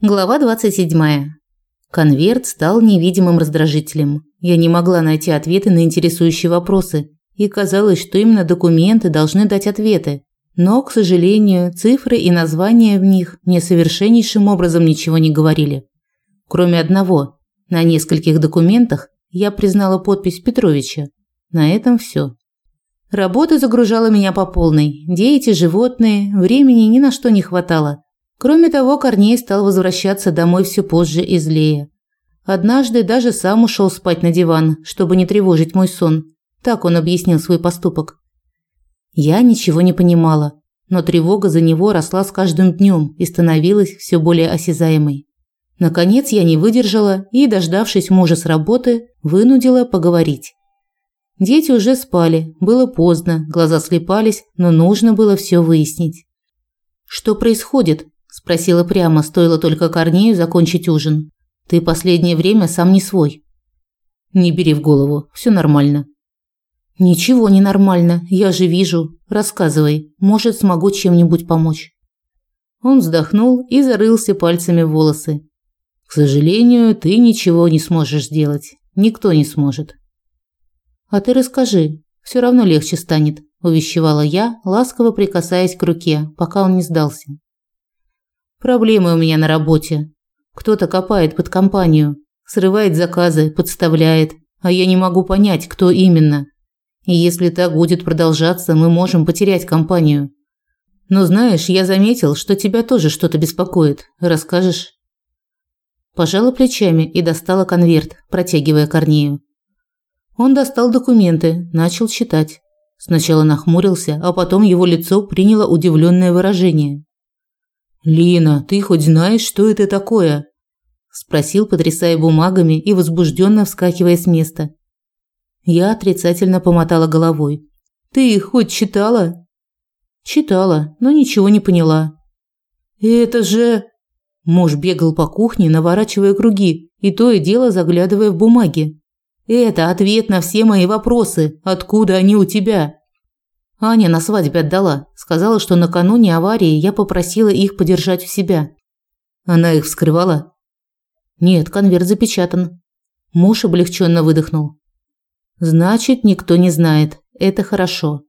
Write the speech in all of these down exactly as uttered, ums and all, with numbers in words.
Глава двадцать седьмая. Конверт стал невидимым раздражителем. Я не могла найти ответы на интересующие вопросы, и казалось, что именно документы должны дать ответы. Но, к сожалению, цифры и названия в них мне совершеннейшим образом ничего не говорили. Кроме одного. На нескольких документах я признала подпись Петровича. На этом все. Работа загружала меня по полной. Дети, животные, времени ни на что не хватало. Кроме того, Корней стал возвращаться домой все позже и злее. Однажды даже сам ушел спать на диван, чтобы не тревожить мой сон. Так он объяснил свой поступок. Я ничего не понимала, но тревога за него росла с каждым днем и становилась все более осязаемой. Наконец я не выдержала и, дождавшись мужа с работы, вынудила поговорить. Дети уже спали, было поздно, глаза слепались, но нужно было все выяснить. «Что происходит?» – спросила прямо, стоило только Корнею закончить ужин. «Ты последнее время сам не свой». «Не бери в голову, все нормально». «Ничего не нормально, я же вижу. Рассказывай, может, смогу чем-нибудь помочь». Он вздохнул и зарылся пальцами в волосы. «К сожалению, ты ничего не сможешь сделать. Никто не сможет». «А ты расскажи, все равно легче станет», – увещевала я, ласково прикасаясь к руке, пока он не сдался. «Проблемы у меня на работе. Кто-то копает под компанию, срывает заказы, подставляет, а я не могу понять, кто именно. И если так будет продолжаться, мы можем потерять компанию. Но знаешь, я заметил, что тебя тоже что-то беспокоит. Расскажешь?» Пожала плечами и достала конверт, протягивая Корнею. Он достал документы, начал читать. Сначала нахмурился, а потом его лицо приняло удивленное выражение. «Лина, ты хоть знаешь, что это такое?» – спросил, потрясая бумагами и возбужденно вскакивая с места. Я отрицательно помотала головой. «Ты их хоть читала?» «Читала, но ничего не поняла». «Это же…» Муж бегал по кухне, наворачивая круги, и то и дело заглядывая в бумаги. «Это ответ на все мои вопросы. Откуда они у тебя?» Аня на свадьбе отдала. Сказала, что накануне аварии я попросила их подержать у себя. Она их вскрывала? Нет, конверт запечатан. Муж облегченно выдохнул. Значит, никто не знает. Это хорошо.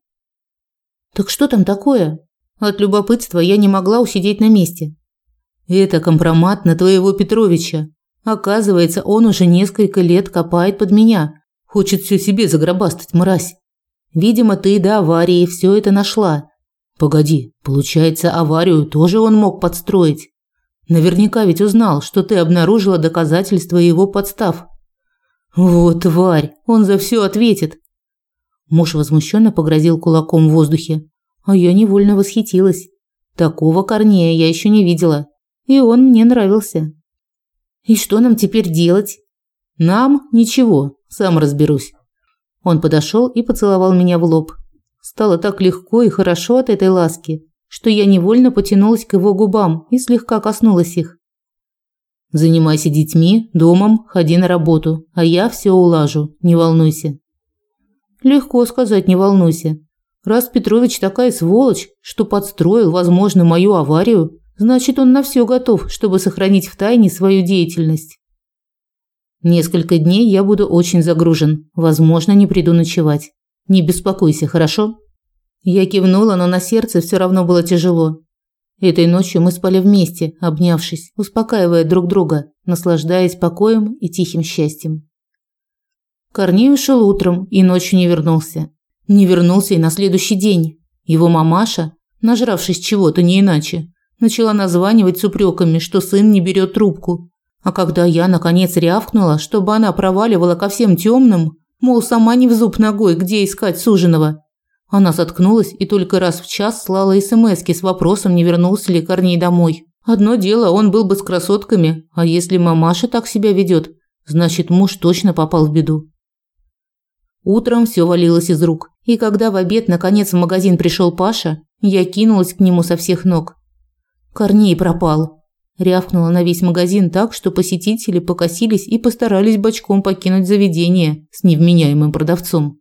Так что там такое? От любопытства я не могла усидеть на месте. Это компромат на твоего Петровича. Оказывается, он уже несколько лет копает под меня. Хочет все себе загробастать, мразь. Видимо, ты до аварии все это нашла. Погоди, получается, аварию тоже он мог подстроить. Наверняка ведь узнал, что ты обнаружила доказательства его подстав. Вот тварь, он за все ответит. Муж возмущенно погрозил кулаком в воздухе, а я невольно восхитилась. Такого Корнея я еще не видела, и он мне нравился. И что нам теперь делать? Нам ничего, сам разберусь. Он подошел и поцеловал меня в лоб. Стало так легко и хорошо от этой ласки, что я невольно потянулась к его губам и слегка коснулась их. Занимайся детьми, домом, ходи на работу, а я все улажу, не волнуйся. Легко сказать, не волнуйся. Раз Петрович такая сволочь, что подстроил, возможно, мою аварию, значит, он на все готов, чтобы сохранить в тайне свою деятельность. Несколько дней я буду очень загружен, возможно, не приду ночевать. Не беспокойся, хорошо? Я кивнула, но на сердце все равно было тяжело. Этой ночью мы спали вместе, обнявшись, успокаивая друг друга, наслаждаясь покоем и тихим счастьем. Корней ушел утром и ночью не вернулся. Не вернулся и на следующий день. Его мамаша, нажравшись чего-то не иначе, начала названивать с упреками, что сын не берет трубку. А когда я, наконец, рявкнула, чтобы она проваливала ко всем темным, мол, сама не в зуб ногой, где искать суженого, она заткнулась и только раз в час слала смски с вопросом, не вернулся ли Корней домой. Одно дело, он был бы с красотками, а если мамаша так себя ведет, значит, муж точно попал в беду. Утром все валилось из рук, и когда в обед, наконец, в магазин пришел Паша, я кинулась к нему со всех ног. Корней пропал. Рявкнула на весь магазин так, что посетители покосились и постарались бочком покинуть заведение с невменяемым продавцом.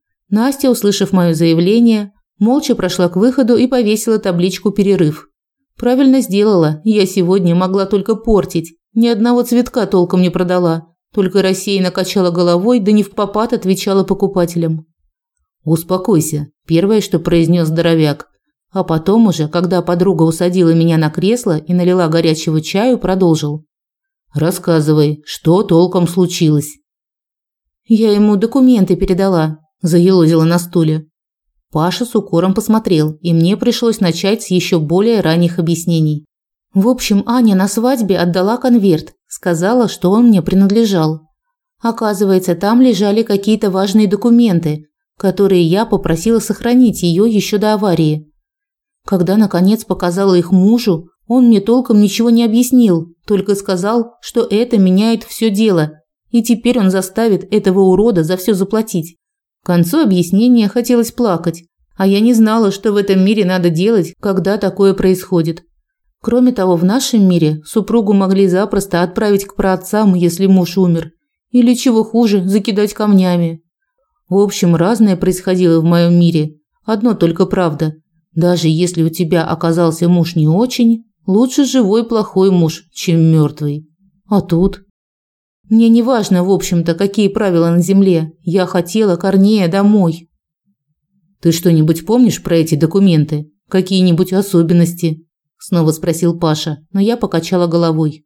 Настя, услышав моё заявление, молча прошла к выходу и повесила табличку «Перерыв». Правильно сделала. Я сегодня могла только портить. Ни одного цветка толком не продала. Только рассеянно качала головой, да не впопад отвечала покупателям. «Успокойся», – первое, что произнес здоровяк. А потом уже, когда подруга усадила меня на кресло и налила горячего чаю, продолжил. «Рассказывай, что толком случилось?» «Я ему документы передала», – заелозила на стуле. Паша с укором посмотрел, и мне пришлось начать с еще более ранних объяснений. В общем, Аня на свадьбе отдала конверт, сказала, что он мне принадлежал. Оказывается, там лежали какие-то важные документы, которые я попросила сохранить ее еще до аварии. Когда, наконец, показала их мужу, он мне толком ничего не объяснил, только сказал, что это меняет все дело, и теперь он заставит этого урода за все заплатить. К концу объяснения хотелось плакать, а я не знала, что в этом мире надо делать, когда такое происходит. Кроме того, в нашем мире супругу могли запросто отправить к праотцам, если муж умер, или, чего хуже, закидать камнями. В общем, разное происходило в моем мире. Одно только правда. Даже если у тебя оказался муж не очень, лучше живой плохой муж, чем мертвый. А тут? Мне не важно, в общем-то, какие правила на земле. Я хотела Корнея домой. Ты что-нибудь помнишь про эти документы? Какие-нибудь особенности? Снова спросил Паша, но я покачала головой.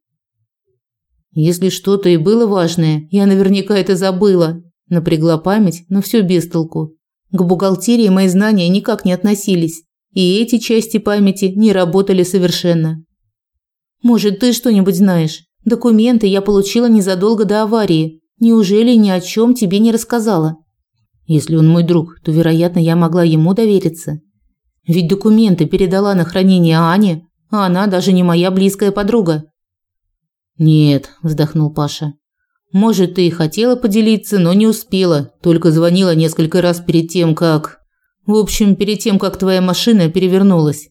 Если что-то и было важное, я наверняка это забыла. Напрягла память, но все без толку. К бухгалтерии мои знания никак не относились, и эти части памяти не работали совершенно. Может, ты что-нибудь знаешь? Документы я получила незадолго до аварии. Неужели ни о чем тебе не рассказала? Если он мой друг, то, вероятно, я могла ему довериться. Ведь документы передала на хранение Ане, а она даже не моя близкая подруга. Нет, вздохнул Паша. Может, ты и хотела поделиться, но не успела, только звонила несколько раз перед тем, как... В общем, перед тем, как твоя машина перевернулась.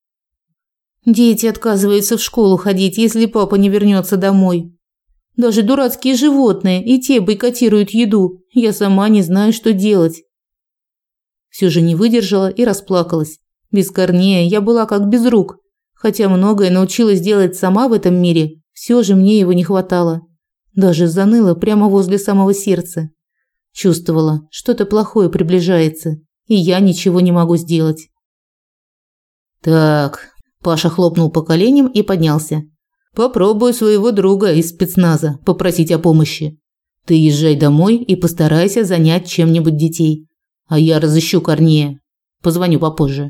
Дети отказываются в школу ходить, если папа не вернется домой. Даже дурацкие животные и те бойкотируют еду. Я сама не знаю, что делать. Все же не выдержала и расплакалась. Без Корнея я была как без рук. Хотя многое научилась делать сама в этом мире, все же мне его не хватало. Даже заныла прямо возле самого сердца. Чувствовала, что-то плохое приближается, и я ничего не могу сделать. Так, Паша хлопнул по коленям и поднялся. Попробую своего друга из спецназа попросить о помощи. Ты езжай домой и постарайся занять чем-нибудь детей. А я разыщу Корнея. Позвоню попозже.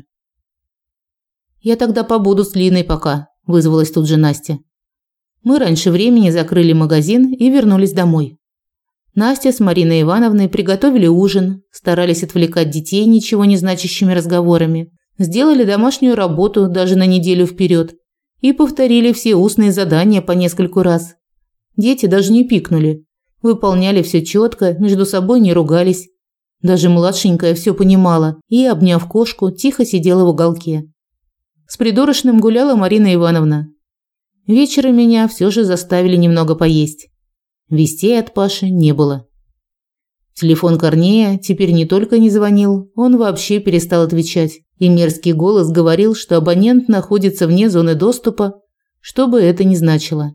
Я тогда побуду с Линой пока, вызвалась тут же Настя. Мы раньше времени закрыли магазин и вернулись домой. Настя с Мариной Ивановной приготовили ужин, старались отвлекать детей ничего не значащими разговорами, сделали домашнюю работу даже на неделю вперед и повторили все устные задания по нескольку раз. Дети даже не пикнули, выполняли все четко, между собой не ругались. Даже младшенькая все понимала и, обняв кошку, тихо сидела в уголке. С придурочным гуляла Марина Ивановна. Вечером меня все же заставили немного поесть. Вестей от Паши не было. Телефон Корнея теперь не только не звонил, он вообще перестал отвечать, и мерзкий голос говорил, что абонент находится вне зоны доступа, что бы это ни значило.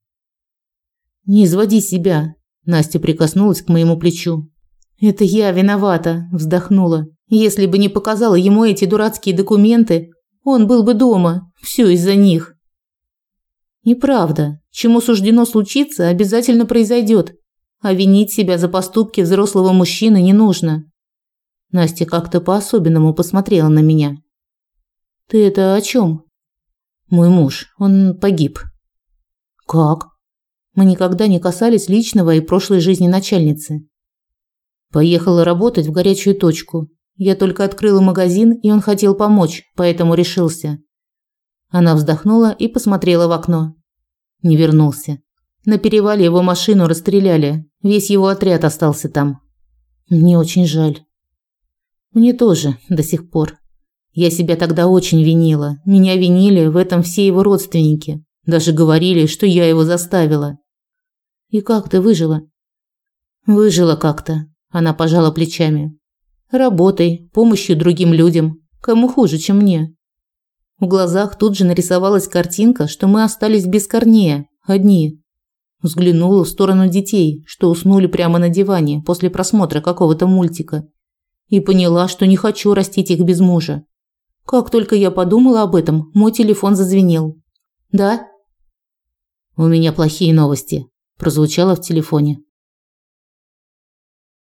«Не изводи себя», – Настя прикоснулась к моему плечу. «Это я виновата», – вздохнула. «Если бы не показала ему эти дурацкие документы, он был бы дома, все из-за них». Неправда. Чему суждено случиться, обязательно произойдет. А винить себя за поступки взрослого мужчины не нужно. Настя как-то по-особенному посмотрела на меня. Ты это о чем? Мой муж, он погиб. Как? Мы никогда не касались личного и прошлой жизни начальницы. Поехала работать в горячую точку. Я только открыла магазин, и он хотел помочь, поэтому решился. Она вздохнула и посмотрела в окно. Не вернулся. На перевале его машину расстреляли. Весь его отряд остался там. Мне очень жаль. Мне тоже до сих пор. Я себя тогда очень винила. Меня винили в этом все его родственники. Даже говорили, что я его заставила. И как ты выжила? Выжила как-то. Она пожала плечами. Работой, помощью другим людям. Кому хуже, чем мне. В глазах тут же нарисовалась картинка, что мы остались без Корнея, одни. Взглянула в сторону детей, что уснули прямо на диване после просмотра какого-то мультика, и поняла, что не хочу растить их без мужа. Как только я подумала об этом, мой телефон зазвенел. «Да?» «У меня плохие новости», – прозвучало в телефоне.